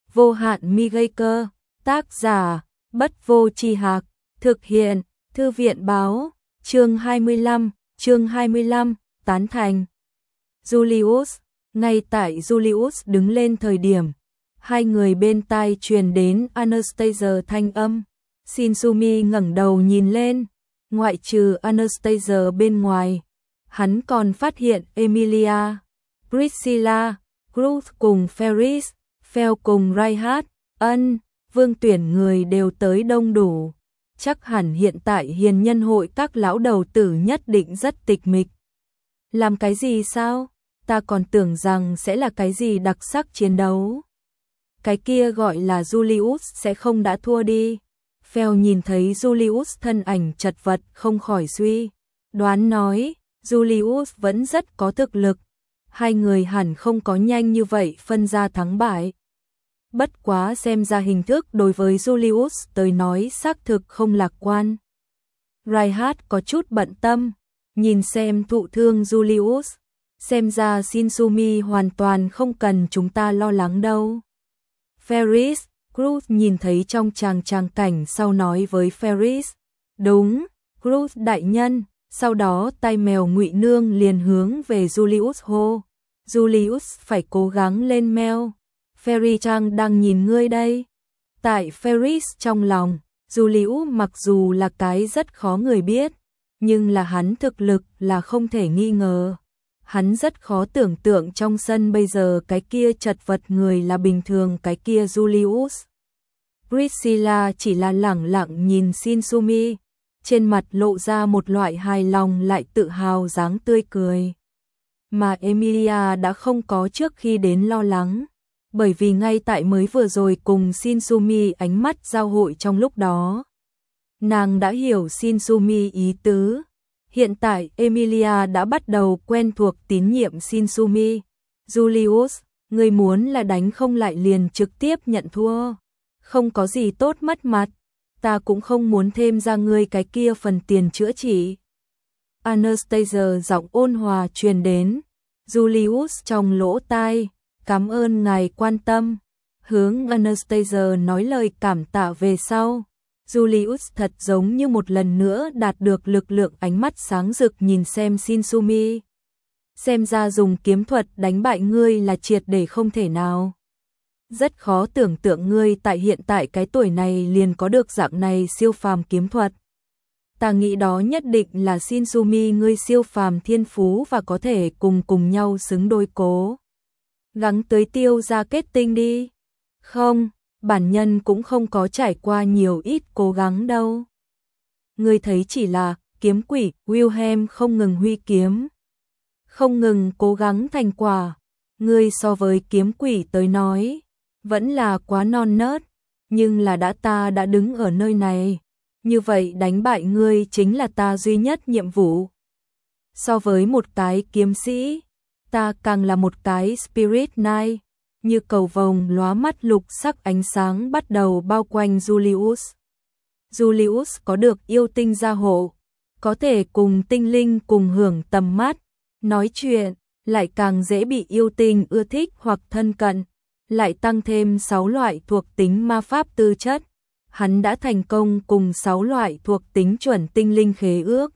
vô hạn mi gây cơ, tác giả, Bất Vô Tri Hạc, thực hiện, Thư viện báo, chương 25, tán thành. Julius, ngay tại Julius đứng lên thời điểm, hai người bên tai truyền đến Anastasia thanh âm. Shinsumi ngẩng đầu nhìn lên, ngoại trừ Anastasia bên ngoài, hắn còn phát hiện Emilia, Priscilla, Ruth cùng Ferris, Phil cùng Reinhardt, Vương tuyển người đều tới đông đủ. Chắc hẳn hiện tại hiền nhân hội các lão đầu tử nhất định rất tịch mịch. Làm cái gì sao? Ta còn tưởng rằng sẽ là cái gì đặc sắc chiến đấu. Cái kia gọi là Julius sẽ không đã thua đi. Phil nhìn thấy Julius thân ảnh chật vật không khỏi suy đoán nói, Julius vẫn rất có thực lực. Hai người hẳn không có nhanh như vậy phân ra thắng bại. Bất quá xem ra hình thức đối với Julius tới nói xác thực không lạc quan. Reinhardt có chút bận tâm, nhìn xem thụ thương Julius, xem ra Shinsumi hoàn toàn không cần chúng ta lo lắng đâu. Ferris, Cruz nhìn thấy trong tràng cảnh sau nói với Ferris, đúng, Cruz đại nhân, sau đó tay mèo Ngụy Nương liền hướng về Julius hô, Julius phải cố gắng lên mèo. Ferry Trang đang nhìn ngươi đây. Tại Ferris trong lòng, Julius mặc dù là cái rất khó người biết, nhưng là hắn thực lực là không thể nghi ngờ. Hắn rất khó tưởng tượng trong sân bây giờ cái kia chật vật người là bình thường cái kia Julius. Priscilla chỉ là lẳng lặng nhìn Shinsumi, trên mặt lộ ra một loại hài lòng lại tự hào dáng tươi cười. Mà Emilia đã không có trước khi đến lo lắng. Bởi vì ngay tại mới vừa rồi cùng Shinsumi ánh mắt giao hội trong lúc đó, nàng đã hiểu Shinsumi ý tứ. Hiện tại Emilia đã bắt đầu quen thuộc tín nhiệm Shinsumi. Julius, ngươi muốn là đánh không lại liền trực tiếp nhận thua. Không có gì tốt mất mặt, ta cũng không muốn thêm ra ngươi cái kia phần tiền chữa trị. Anastasia giọng ôn hòa truyền đến, Julius trong lỗ tai. Cảm ơn ngài quan tâm. Hướng Anastasia nói lời cảm tạ về sau. Julius thật giống như một lần nữa đạt được lực lượng, ánh mắt sáng rực nhìn xem Shinsumi. Xem ra dùng kiếm thuật đánh bại ngươi là triệt để không thể nào. Rất khó tưởng tượng ngươi tại hiện tại cái tuổi này liền có được dạng này siêu phàm kiếm thuật. Ta nghĩ đó nhất định là Shinsumi ngươi siêu phàm thiên phú và có thể cùng nhau xứng đôi cố. Gắng tới tiêu ra kết tinh đi. Không, bản nhân cũng không có trải qua nhiều ít cố gắng đâu. Ngươi thấy chỉ là kiếm quỷ Wilhelm không ngừng huy kiếm, không ngừng cố gắng thành quả. Ngươi so với kiếm quỷ tới nói, vẫn là quá non nớt, nhưng là ta đã đứng ở nơi này. Như vậy đánh bại ngươi chính là ta duy nhất nhiệm vụ. So với một cái kiếm sĩ, ta càng là một cái Spirit Knight, như cầu vồng lóa mắt lục sắc ánh sáng bắt đầu bao quanh Julius. Julius có được yêu tinh gia hộ, có thể cùng tinh linh cùng hưởng tầm mắt, nói chuyện, lại càng dễ bị yêu tinh ưa thích hoặc thân cận, lại tăng thêm 6 loại thuộc tính ma pháp tư chất. Hắn đã thành công cùng 6 loại thuộc tính chuẩn tinh linh khế ước.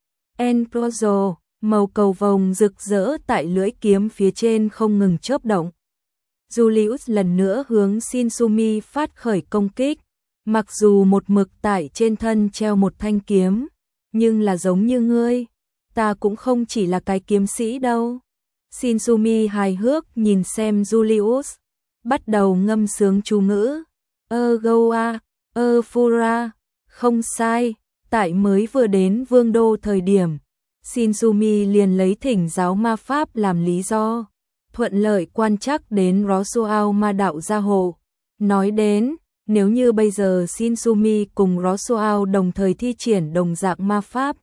Enprozo, màu cầu vồng rực rỡ tại lưỡi kiếm phía trên không ngừng chớp động. Julius lần nữa hướng Shinsumi phát khởi công kích. Mặc dù một mực tại trên thân treo một thanh kiếm, nhưng là giống như ngươi, ta cũng không chỉ là cái kiếm sĩ đâu. Shinsumi hài hước nhìn xem Julius, bắt đầu ngâm sướng chú ngữ. Goa, Fura, không sai, tại mới vừa đến vương đô thời điểm, Shinsumi liền lấy thỉnh giáo ma pháp làm lý do, thuận lợi quan trắc đến Rosuao ma đạo gia hộ. Nói đến, nếu như bây giờ Shinsumi cùng Rosuao đồng thời thi triển đồng dạng ma pháp,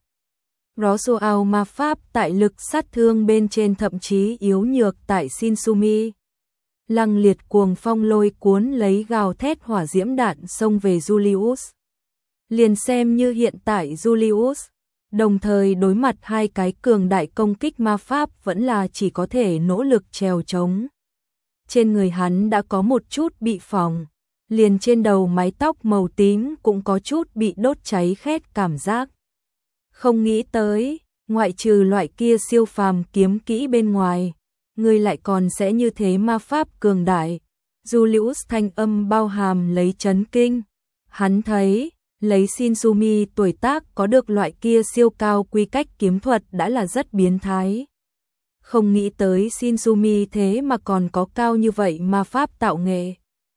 Rosuao ma pháp tại lực sát thương bên trên thậm chí yếu nhược tại Shinsumi. Lăng liệt cuồng phong lôi cuốn lấy gào thét hỏa diễm đạn xông về Julius. Liền xem như hiện tại Julius, đồng thời đối mặt hai cái cường đại công kích ma pháp vẫn là chỉ có thể nỗ lực trèo trống. trên người hắn đã có một chút bị phỏng, liền trên đầu mái tóc màu tím cũng có chút bị đốt cháy khét cảm giác. Không nghĩ tới, ngoại trừ loại kia siêu phàm kiếm kỹ bên ngoài, ngươi lại còn sẽ như thế ma pháp cường đại. Julius thanh âm bao hàm lấy chấn kinh. Hắn thấy, lấy Shinsumi tuổi tác có được loại kia siêu cao quy cách kiếm thuật đã là rất biến thái. Không nghĩ tới Shinsumi thế mà còn có cao như vậy ma pháp tạo nghệ.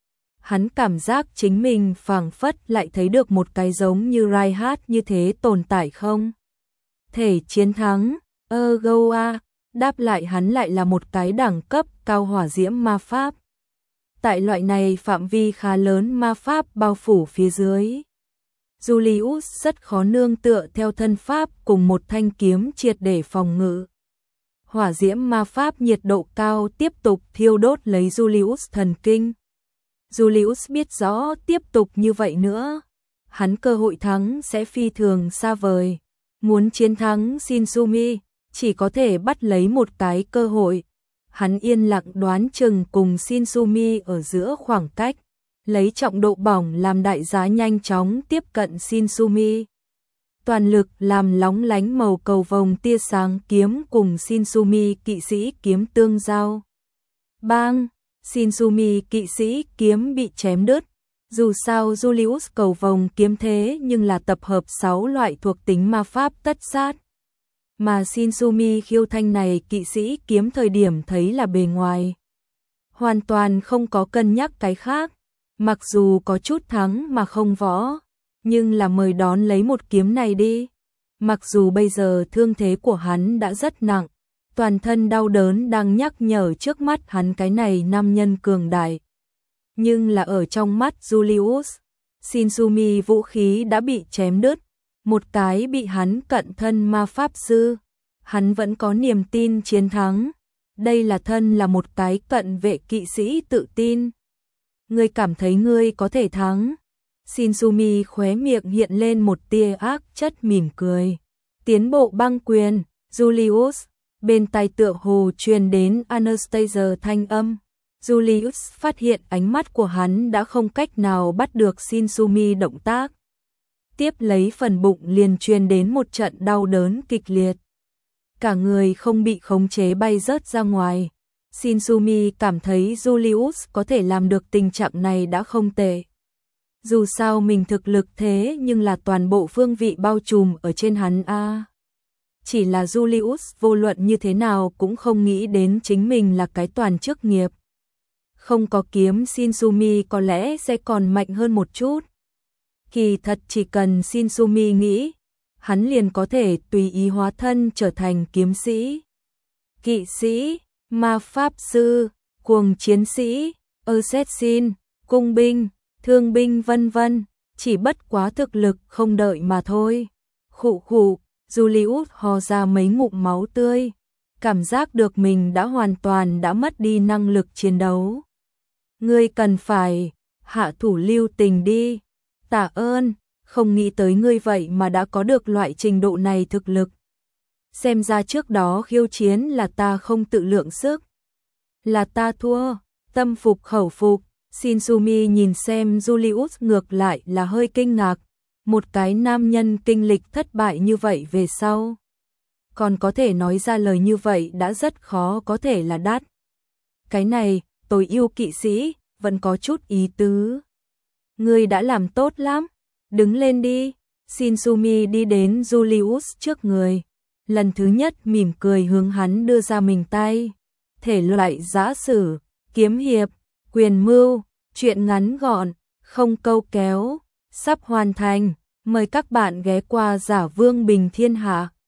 Hắn cảm giác chính mình phảng phất lại thấy được một cái giống như Reinhardt như thế tồn tại không thể chiến thắng. Goa, đáp lại hắn lại là một cái đẳng cấp cao hỏa diễm ma pháp. Tại loại này phạm vi khá lớn ma pháp bao phủ phía dưới, Julius rất khó nương tựa theo thân pháp cùng một thanh kiếm triệt để phòng ngự. Hỏa diễm ma pháp nhiệt độ cao tiếp tục thiêu đốt lấy Julius thần kinh. Julius biết rõ tiếp tục như vậy nữa, hắn cơ hội thắng sẽ phi thường xa vời. Muốn chiến thắng Shinsumi, chỉ có thể bắt lấy một cái cơ hội. Hắn yên lặng đoán chừng cùng Shinsumi ở giữa khoảng cách, lấy trọng độ bỏng làm đại giá nhanh chóng tiếp cận Shinsumi. Toàn lực làm lóng lánh màu cầu vồng tia sáng kiếm cùng Shinsumi kỵ sĩ kiếm tương giao. Bang! Shinsumi kỵ sĩ kiếm bị chém đứt. Dù sao Julius cầu vồng kiếm thế nhưng là tập hợp 6 loại thuộc tính ma pháp tất sát. Mà Shinsumi khiêu thanh này kỵ sĩ kiếm thời điểm thấy là bề ngoài. Hoàn toàn không có cân nhắc cái khác. Mặc dù có chút thắng mà không võ, nhưng là mời đón lấy một kiếm này đi. Mặc dù bây giờ thương thế của hắn đã rất nặng, toàn thân đau đớn đang nhắc nhở trước mắt hắn cái này nam nhân cường đại. Nhưng là ở trong mắt Julius, Shinsumi vũ khí đã bị chém đứt, một cái bị hắn cận thân ma pháp sư. Hắn vẫn có niềm tin chiến thắng. Đây là thân là một cái cận vệ kỵ sĩ tự tin. Ngươi cảm thấy ngươi có thể thắng. Shinsumi khóe miệng hiện lên một tia ác chất mỉm cười. Tiến bộ băng quyền, Julius, bên tai tựa hồ truyền đến Anastasia thanh âm. Julius phát hiện ánh mắt của hắn đã không cách nào bắt được Shinsumi động tác. Tiếp lấy phần bụng liền truyền đến một trận đau đớn kịch liệt. Cả người không bị khống chế bay rớt ra ngoài. Shinsumi cảm thấy Julius có thể làm được tình trạng này đã không tệ. Dù sao mình thực lực thế nhưng là toàn bộ phương vị bao trùm ở trên hắn a. Chỉ là Julius vô luận như thế nào cũng không nghĩ đến chính mình là cái toàn chức nghiệp. Không có kiếm Shinsumi có lẽ sẽ còn mạnh hơn một chút. Kỳ thật chỉ cần Shinsumi nghĩ, hắn liền có thể tùy ý hóa thân trở thành kiếm sĩ, kỵ sĩ, ma pháp sư, cuồng chiến sĩ, assassin, cung binh, thương binh vân vân, chỉ bất quá thực lực không đợi mà thôi. Khụ khụ, Julius ho ra mấy ngụm máu tươi, cảm giác được mình đã hoàn toàn đã mất đi năng lực chiến đấu. Ngươi cần phải hạ thủ lưu tình đi. Tạ ơn, không nghĩ tới ngươi vậy mà đã có được loại trình độ này thực lực. Xem ra trước đó khiêu chiến là ta không tự lượng sức. Là ta thua, tâm phục khẩu phục. Shinsumi nhìn xem Julius ngược lại là hơi kinh ngạc. Một cái nam nhân kinh lịch thất bại như vậy về sau, còn có thể nói ra lời như vậy đã rất khó có thể là đắt. Cái này, tôi yêu kỵ sĩ, vẫn có chút ý tứ. Ngươi đã làm tốt lắm, đứng lên đi. Shinsumi đi đến Julius trước người, lần thứ nhất mỉm cười hướng hắn đưa ra mình tay. Thể loại giã sử, kiếm hiệp, quyền mưu, truyện ngắn gọn, không câu kéo, sắp hoàn thành. Mời các bạn ghé qua Giả Vương Bình Thiên Hạ.